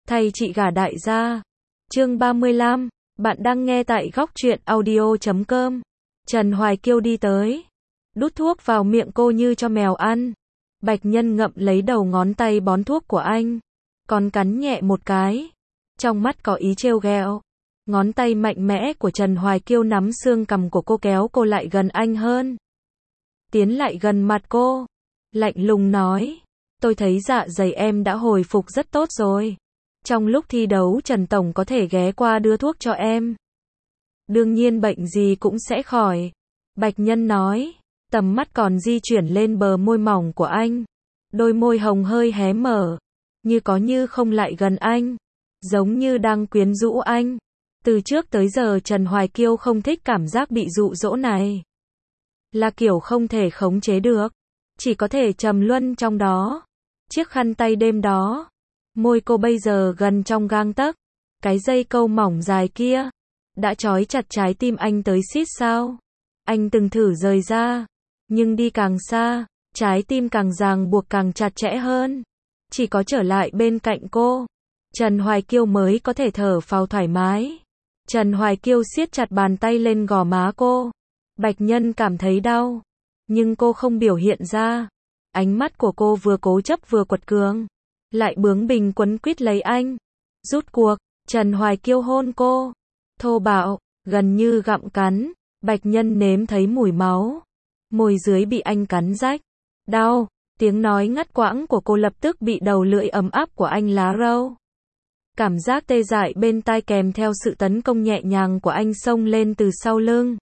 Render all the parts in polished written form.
Thay chị gả đại gia. Chương 35, bạn đang nghe tại góc truyện audio.com. Trần Hoài Kiêu đi tới, đút thuốc vào miệng cô như cho mèo ăn. Bạch Nhân ngậm lấy đầu ngón tay bón thuốc của anh, còn cắn nhẹ một cái, trong mắt có ý trêu ghẹo. Ngón tay mạnh mẽ của Trần Hoài Kiêu nắm xương cằm của cô kéo cô lại gần anh hơn. Tiến lại gần mặt cô, lạnh lùng nói, tôi thấy dạ dày em đã hồi phục rất tốt rồi. Trong lúc thi đấu Trần Tổng có thể ghé qua đưa thuốc cho em. Đương nhiên bệnh gì cũng sẽ khỏi. Bạch Nhân nói, tầm mắt còn di chuyển lên bờ môi mỏng của anh. Đôi môi hồng hơi hé mở, như có như không lại gần anh, giống như đang quyến rũ anh. Từ trước tới giờ Trần Hoài Kiêu không thích cảm giác bị dụ dỗ này. Là kiểu không thể khống chế được, chỉ có thể trầm luân trong đó. Chiếc khăn tay đêm đó, môi cô bây giờ gần trong gang tấc. Cái dây câu mỏng dài kia đã trói chặt trái tim anh tới xít sao. Anh từng thử rời ra, nhưng đi càng xa, trái tim càng ràng buộc càng chặt chẽ hơn. Chỉ có trở lại bên cạnh cô, Trần Hoài Kiêu mới có thể thở phào thoải mái. Trần Hoài Kiêu siết chặt bàn tay lên gò má cô. Bạch Nhân cảm thấy đau, nhưng cô không biểu hiện ra. Ánh mắt của cô vừa cố chấp vừa quật cường, lại bướng bỉnh quấn quýt lấy anh. Rút cuộc, Trần Hoài Kiêu hôn cô, thô bạo, gần như gặm cắn. Bạch Nhân nếm thấy mùi máu, môi dưới bị anh cắn rách. Đau, tiếng nói ngắt quãng của cô lập tức bị đầu lưỡi ấm áp của anh lá râu. Cảm giác tê dại bên tai kèm theo sự tấn công nhẹ nhàng của anh xông lên từ sau lưng.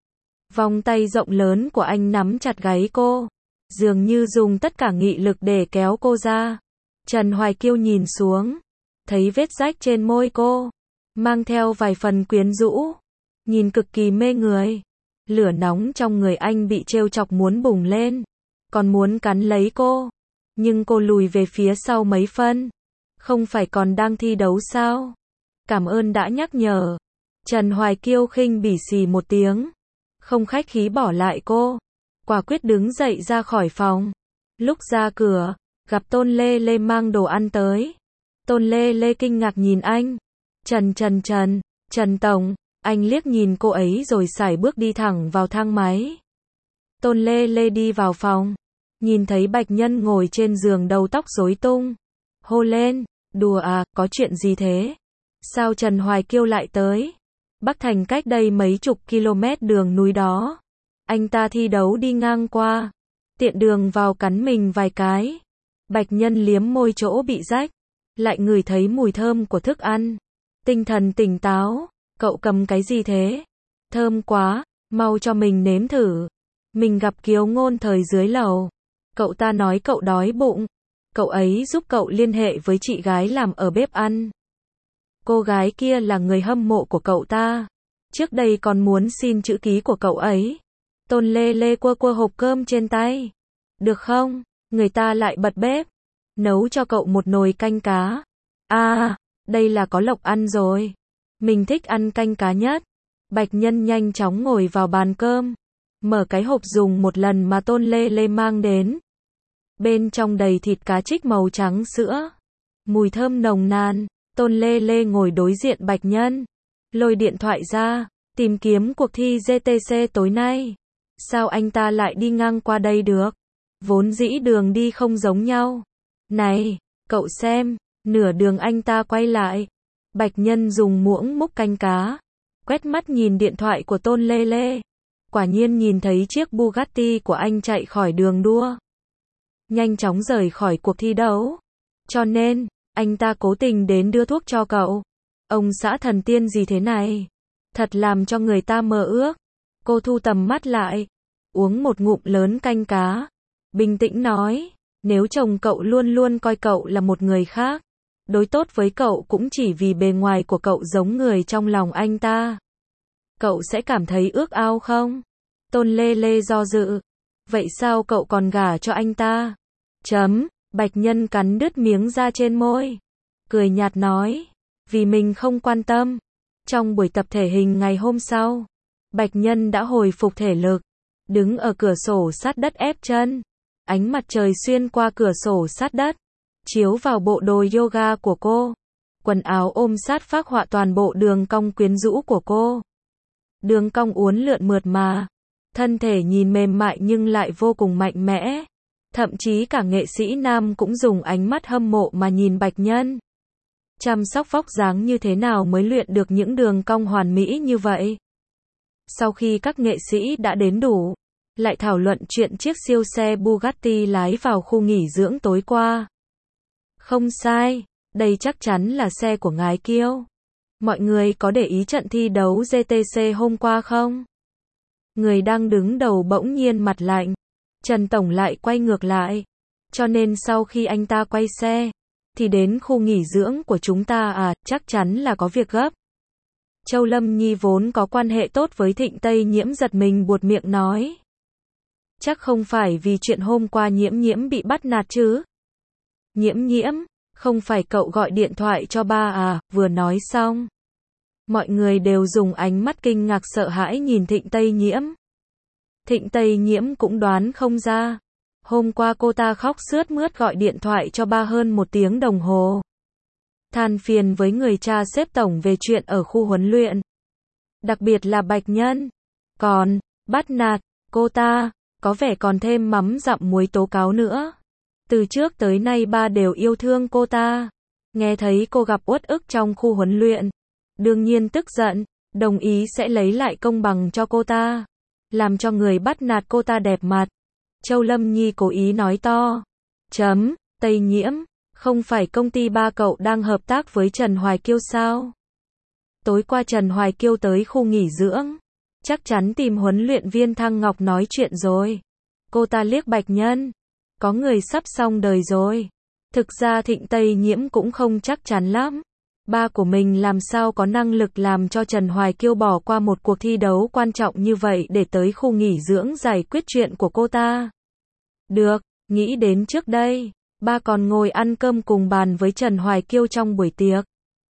Vòng tay rộng lớn của anh nắm chặt gáy cô, dường như dùng tất cả nghị lực để kéo cô ra. Trần Hoài Kiêu nhìn xuống, thấy vết rách trên môi cô, mang theo vài phần quyến rũ, nhìn cực kỳ mê người. Lửa nóng trong người anh bị trêu chọc muốn bùng lên, còn muốn cắn lấy cô, nhưng cô lùi về phía sau mấy phân. Không phải còn đang thi đấu sao? Cảm ơn đã nhắc nhở. Trần Hoài Kiêu khinh bỉ xì một tiếng, không khách khí bỏ lại cô, quả quyết đứng dậy ra khỏi phòng. Lúc ra cửa, gặp Tôn Lê Lê mang đồ ăn tới. Tôn Lê Lê kinh ngạc nhìn anh. Trần Tổng. Anh liếc nhìn cô ấy rồi sải bước đi thẳng vào thang máy. Tôn Lê Lê đi vào phòng, nhìn thấy Bạch Nhân ngồi trên giường đầu tóc rối tung, hô lên, đùa à, có chuyện gì thế? Sao Trần Hoài Kiêu lại tới? Bắc Thành cách đây mấy chục km đường núi đó. Anh ta thi đấu đi ngang qua, tiện đường vào cắn mình vài cái. Bạch Nhân liếm môi chỗ bị rách, lại ngửi thấy mùi thơm của thức ăn. Tinh thần tỉnh táo, cậu cầm cái gì thế? Thơm quá, mau cho mình nếm thử. Mình gặp Kiều Ngôn thời dưới lầu. Cậu ta nói cậu đói bụng. Cậu ấy giúp cậu liên hệ với chị gái làm ở bếp ăn. Cô gái kia là người hâm mộ của cậu ta. Trước đây còn muốn xin chữ ký của cậu ấy. Tôn Lê Lê quơ hộp cơm trên tay. Được không? Người ta lại bật bếp, nấu cho cậu một nồi canh cá. À, đây là có lộc ăn rồi. Mình thích ăn canh cá nhất. Bạch Nhân nhanh chóng ngồi vào bàn cơm, mở cái hộp dùng một lần mà Tôn Lê Lê mang đến. Bên trong đầy thịt cá trích màu trắng sữa, mùi thơm nồng nàn. Tôn Lê Lê ngồi đối diện Bạch Nhân, lôi điện thoại ra, tìm kiếm cuộc thi GTC tối nay. Sao anh ta lại đi ngang qua đây được? Vốn dĩ đường đi không giống nhau. Này, cậu xem, nửa đường anh ta quay lại. Bạch Nhân dùng muỗng múc canh cá, quét mắt nhìn điện thoại của Tôn Lê Lê. Quả nhiên nhìn thấy chiếc Bugatti của anh chạy khỏi đường đua, nhanh chóng rời khỏi cuộc thi đấu. Cho nên, anh ta cố tình đến đưa thuốc cho cậu. Ông xã thần tiên gì thế này? Thật làm cho người ta mơ ước. Cô thu tầm mắt lại, uống một ngụm lớn canh cá, bình tĩnh nói, nếu chồng cậu luôn luôn coi cậu là một người khác, đối tốt với cậu cũng chỉ vì bề ngoài của cậu giống người trong lòng anh ta, cậu sẽ cảm thấy ước ao không? Tôn Lê Lê do dự. Vậy sao cậu còn gả cho anh ta? Bạch Nhân cắn đứt miếng da trên môi, cười nhạt nói, vì mình không quan tâm. Trong buổi tập thể hình ngày hôm sau, Bạch Nhân đã hồi phục thể lực, đứng ở cửa sổ sát đất ép chân. Ánh mặt trời xuyên qua cửa sổ sát đất, chiếu vào bộ đồ yoga của cô. quần áo ôm sát phác họa toàn bộ đường cong quyến rũ của cô. Đường cong uốn lượn mượt mà, thân thể nhìn mềm mại nhưng lại vô cùng mạnh mẽ. Thậm chí cả nghệ sĩ nam cũng dùng ánh mắt hâm mộ mà nhìn Bạch Nhân. Chăm sóc vóc dáng như thế nào mới luyện được những đường cong hoàn mỹ như vậy? Sau khi các nghệ sĩ đã đến đủ, lại thảo luận chuyện chiếc siêu xe Bugatti lái vào khu nghỉ dưỡng tối qua. Không sai, đây chắc chắn là xe của Ngái Kiêu. Mọi người có để ý trận thi đấu GTC hôm qua không? Người đang đứng đầu bỗng nhiên mặt lạnh. Trần Tổng lại quay ngược lại. Cho nên sau khi anh ta quay xe, thì đến khu nghỉ dưỡng của chúng ta à, chắc chắn là có việc gấp. Châu Lâm Nhi vốn có quan hệ tốt với Thịnh Tây Nhiễm giật mình buột miệng nói. Chắc không phải vì chuyện hôm qua Nhiễm Nhiễm bị bắt nạt chứ? Nhiễm Nhiễm, không phải cậu gọi điện thoại cho ba à? Vừa nói xong, mọi người đều dùng ánh mắt kinh ngạc sợ hãi nhìn Thịnh Tây Nhiễm. Thịnh Tây Nhiễm cũng đoán không ra. Hôm qua cô ta khóc sướt mướt gọi điện thoại cho ba hơn 1 tiếng đồng hồ. Than phiền với người cha xếp tổng về chuyện ở khu huấn luyện. Đặc biệt là Bạch Nhân. Còn, bắt nạt, cô ta, có vẻ còn thêm mắm dặm muối tố cáo nữa. Từ trước tới nay ba đều yêu thương cô ta. Nghe thấy cô gặp uất ức trong khu huấn luyện. Đương nhiên tức giận, đồng ý sẽ lấy lại công bằng cho cô ta. Làm cho người bắt nạt cô ta đẹp mặt. Châu Lâm Nhi cố ý nói to. Tây Nhiễm, không phải công ty ba cậu đang hợp tác với Trần Hoài Kiêu sao? Tối qua Trần Hoài Kiêu tới khu nghỉ dưỡng. Chắc chắn tìm huấn luyện viên Thăng Ngọc nói chuyện rồi. Cô ta liếc Bạch Nhân. Có người sắp xong đời rồi. Thực ra Thịnh Tây Nhiễm cũng không chắc chắn lắm. Ba của mình làm sao có năng lực làm cho Trần Hoài Kiêu bỏ qua một cuộc thi đấu quan trọng như vậy để tới khu nghỉ dưỡng giải quyết chuyện của cô ta. Được, nghĩ đến trước đây, ba còn ngồi ăn cơm cùng bàn với Trần Hoài Kiêu trong buổi tiệc.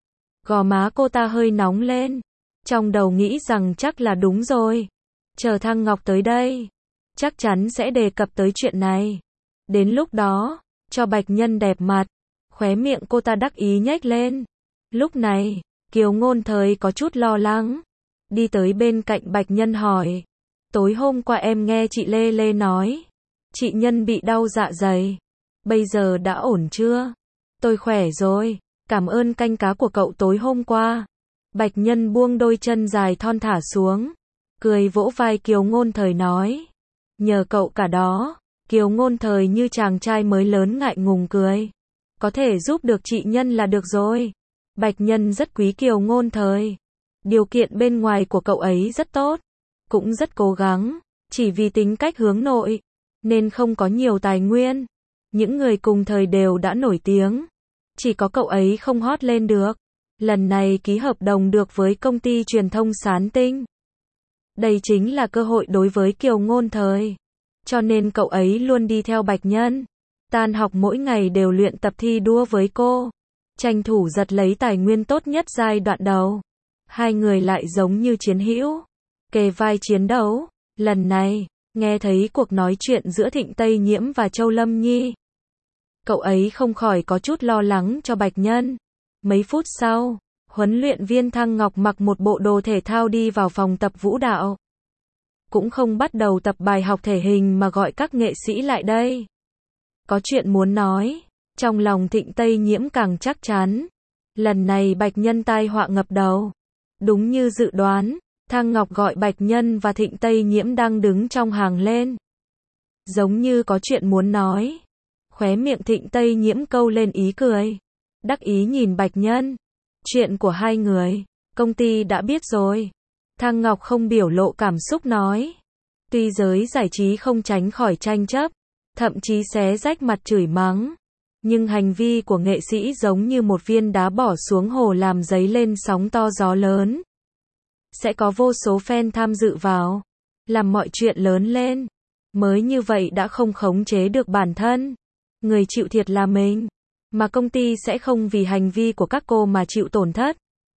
Gò má cô ta hơi nóng lên. Trong đầu nghĩ rằng chắc là đúng rồi. Chờ Thăng Ngọc tới đây, chắc chắn sẽ đề cập tới chuyện này. Đến lúc đó, cho Bạch Nhân đẹp mặt. Khóe miệng cô ta đắc ý nhếch lên. Lúc này, Kiều Ngôn Thời có chút lo lắng. Đi tới bên cạnh Bạch Nhân hỏi. Tối hôm qua em nghe chị Lê Lê nói. Chị Nhân bị đau dạ dày. Bây giờ đã ổn chưa? Tôi khỏe rồi. Cảm ơn canh cá của cậu tối hôm qua. Bạch Nhân buông đôi chân dài thon thả xuống. Cười vỗ vai Kiều Ngôn Thời nói. Nhờ cậu cả đó. Kiều Ngôn Thời như chàng trai mới lớn ngại ngùng cười. Có thể giúp được chị Nhân là được rồi. Bạch Nhân rất quý Kiều Ngôn Thời. Điều kiện bên ngoài của cậu ấy rất tốt. Cũng rất cố gắng. Chỉ vì tính cách hướng nội. Nên không có nhiều tài nguyên. Những người cùng thời đều đã nổi tiếng. Chỉ có cậu ấy không hot lên được. Lần này ký hợp đồng được với công ty truyền thông Sán Tinh. Đây chính là cơ hội đối với Kiều Ngôn Thời. Cho nên cậu ấy luôn đi theo Bạch Nhân. Tan học mỗi ngày đều luyện tập thi đua với cô. Tranh thủ giật lấy tài nguyên tốt nhất giai đoạn đầu. Hai người lại giống như chiến hữu. Kề vai chiến đấu. Lần này, nghe thấy cuộc nói chuyện giữa Thịnh Tây Nhiễm và Châu Lâm Nhi. Cậu ấy không khỏi có chút lo lắng cho Bạch Nhân. Mấy phút sau, huấn luyện viên Thăng Ngọc mặc một bộ đồ thể thao đi vào phòng tập vũ đạo. Cũng không bắt đầu tập bài học thể hình mà gọi các nghệ sĩ lại đây. Có chuyện muốn nói. Trong lòng Thịnh Tây Nhiễm càng chắc chắn. Lần này Bạch Nhân tai họa ngập đầu. Đúng như dự đoán, Thăng Ngọc gọi Bạch Nhân và Thịnh Tây Nhiễm đang đứng trong hàng lên. Giống như có chuyện muốn nói. Khóe miệng Thịnh Tây Nhiễm câu lên ý cười. Đắc ý nhìn Bạch Nhân. Chuyện của hai người, công ty đã biết rồi. Thăng Ngọc không biểu lộ cảm xúc nói. Tuy giới giải trí không tránh khỏi tranh chấp, thậm chí xé rách mặt chửi mắng. Nhưng hành vi của nghệ sĩ giống như một viên đá bỏ xuống hồ làm dấy lên sóng to gió lớn. Sẽ có vô số fan tham dự vào, làm mọi chuyện lớn lên. Mới như vậy đã không khống chế được bản thân. Người chịu thiệt là mình. Mà công ty sẽ không vì hành vi của các cô mà chịu tổn thất.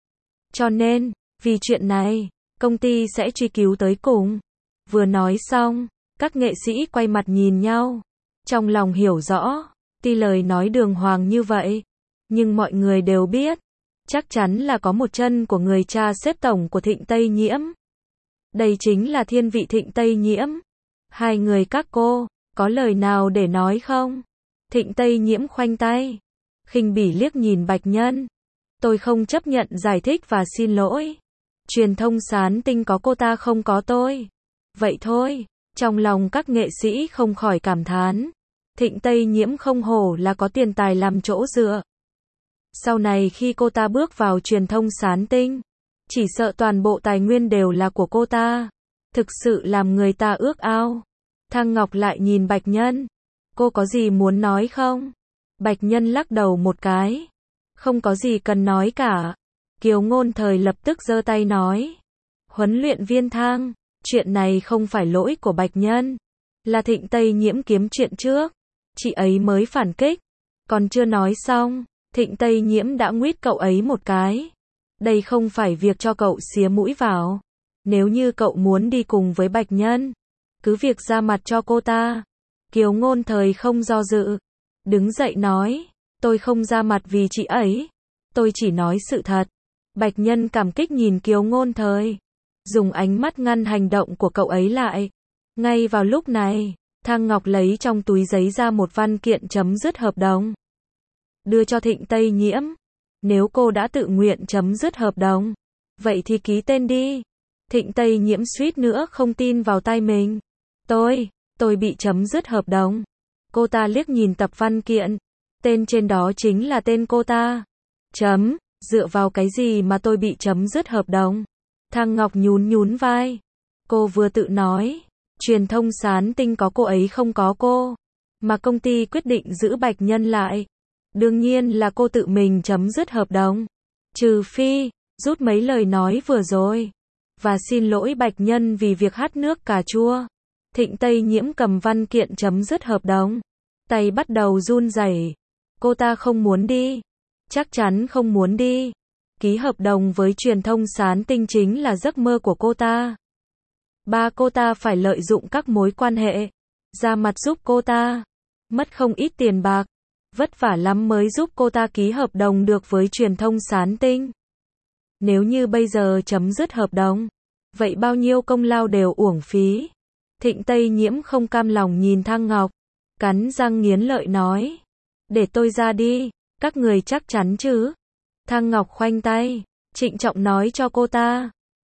Cho nên, vì chuyện này, công ty sẽ truy cứu tới cùng. Vừa nói xong, các nghệ sĩ quay mặt nhìn nhau. Trong lòng hiểu rõ, tuy lời nói đường hoàng như vậy, nhưng mọi người đều biết, Chắc chắn là có một chân của người cha xếp tổng của Thịnh Tây Nhiễm. Đây chính là thiên vị Thịnh Tây Nhiễm. Hai người các cô, có lời nào để nói không? Thịnh Tây Nhiễm khoanh tay, khinh bỉ liếc nhìn Bạch Nhân. Tôi không chấp nhận giải thích và xin lỗi. Truyền thông Sán Tinh có cô ta không có tôi. Vậy thôi, trong lòng các nghệ sĩ không khỏi cảm thán. Thịnh Tây Nhiễm không hổ là có tiền tài làm chỗ dựa. Sau này khi cô ta bước vào truyền thông Sán Tinh, chỉ sợ toàn bộ tài nguyên đều là của cô ta. Thực sự làm người ta ước ao. Thang Ngọc lại nhìn Bạch Nhân. Cô có gì muốn nói không? Bạch Nhân lắc đầu một cái. Không có gì cần nói cả. Kiều Ngôn Thời lập tức giơ tay nói. Huấn luyện viên Thang, chuyện này không phải lỗi của Bạch Nhân. Là Thịnh Tây Nhiễm kiếm chuyện trước. Chị ấy mới phản kích. Còn chưa nói xong, Thịnh Tây Nhiễm đã nguyết cậu ấy một cái. Đây không phải việc cho cậu xía mũi vào. Nếu như cậu muốn đi cùng với Bạch Nhân, cứ việc ra mặt cho cô ta. Kiều Ngôn Thời không do dự. Đứng dậy nói, tôi không ra mặt vì chị ấy. Tôi chỉ nói sự thật. Bạch Nhân cảm kích nhìn Kiều Ngôn Thời, dùng ánh mắt ngăn hành động của cậu ấy lại. Ngay vào lúc này, Thang Ngọc lấy trong túi giấy ra một văn kiện chấm dứt hợp đồng. Đưa cho Thịnh Tây Nhiễm. Nếu cô đã tự nguyện chấm dứt hợp đồng, vậy thì ký tên đi. Thịnh Tây Nhiễm suýt nữa không tin vào tai mình. Tôi bị chấm dứt hợp đồng. Cô ta liếc nhìn tập văn kiện. Tên trên đó chính là tên cô ta. Dựa vào cái gì mà tôi bị chấm dứt hợp đồng? Thang Ngọc nhún vai. Cô vừa tự nói, truyền thông Sán Tinh có cô ấy không có cô. Mà công ty quyết định giữ Bạch Nhân lại. Đương nhiên là cô tự mình chấm dứt hợp đồng. Trừ phi, rút mấy lời nói vừa rồi. Và xin lỗi Bạch Nhân vì việc hắt nước cà chua. Thịnh Tây Nhiễm cầm văn kiện chấm dứt hợp đồng. Tay bắt đầu run rẩy. Cô ta không muốn đi. Chắc chắn không muốn đi. Ký hợp đồng với truyền thông Sán Tinh chính là giấc mơ của cô ta. Ba cô ta phải lợi dụng các mối quan hệ, ra mặt giúp cô ta. Mất không ít tiền bạc. Vất vả lắm mới giúp cô ta ký hợp đồng được với truyền thông Sán Tinh. Nếu như bây giờ chấm dứt hợp đồng, vậy bao nhiêu công lao đều uổng phí. Thịnh Tây Nhiễm không cam lòng nhìn Thang Ngọc, cắn răng nghiến lợi nói. Để tôi ra đi, các người chắc chắn chứ? Thang Ngọc khoanh tay, trịnh trọng nói cho cô ta.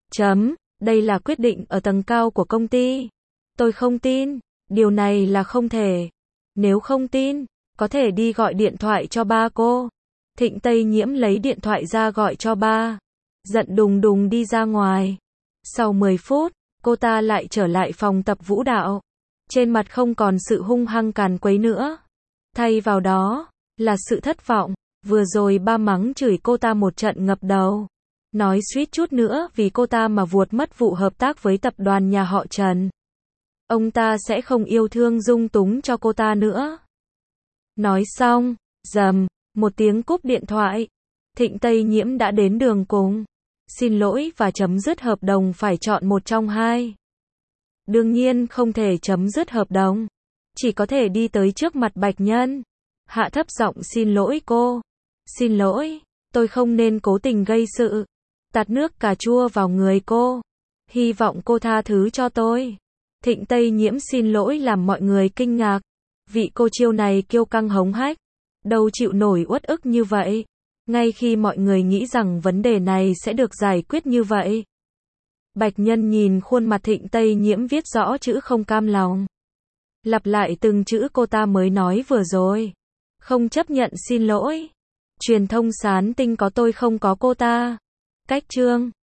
Đây là quyết định ở tầng cao của công ty. Tôi không tin, điều này là không thể. Nếu không tin, có thể đi gọi điện thoại cho ba cô. Thịnh Tây Nhiễm lấy điện thoại ra gọi cho ba. Giận đùng đùng đi ra ngoài. Sau 10 phút, cô ta lại trở lại phòng tập vũ đạo. Trên mặt không còn sự hung hăng càn quấy nữa. Thay vào đó, là sự thất vọng. Vừa rồi ba mắng chửi cô ta một trận ngập đầu. Nói suýt chút nữa vì cô ta mà vuột mất vụ hợp tác với tập đoàn nhà họ Trần. Ông ta sẽ không yêu thương dung túng cho cô ta nữa. Nói xong, một tiếng cúp điện thoại. Thịnh Tây Nhiễm đã đến đường cùng. Xin lỗi và chấm dứt hợp đồng phải chọn một trong hai. Đương nhiên không thể chấm dứt hợp đồng. Chỉ có thể đi tới trước mặt Bạch Nhân. Hạ thấp giọng xin lỗi cô. Xin lỗi, tôi không nên cố tình gây sự. Tạt nước cà chua vào người cô. Hy vọng cô tha thứ cho tôi. Thịnh Tây Nhiễm xin lỗi làm mọi người kinh ngạc. Vị cô chiêu này kiêu căng hống hách. Đâu chịu nổi uất ức như vậy. Ngay khi mọi người nghĩ rằng vấn đề này sẽ được giải quyết như vậy. Bạch Nhân nhìn khuôn mặt Thịnh Tây Nhiễm viết rõ chữ không cam lòng. Lặp lại từng chữ cô ta mới nói vừa rồi. Không chấp nhận xin lỗi. Truyền thông Sán Tinh có tôi không có cô ta. Cách chương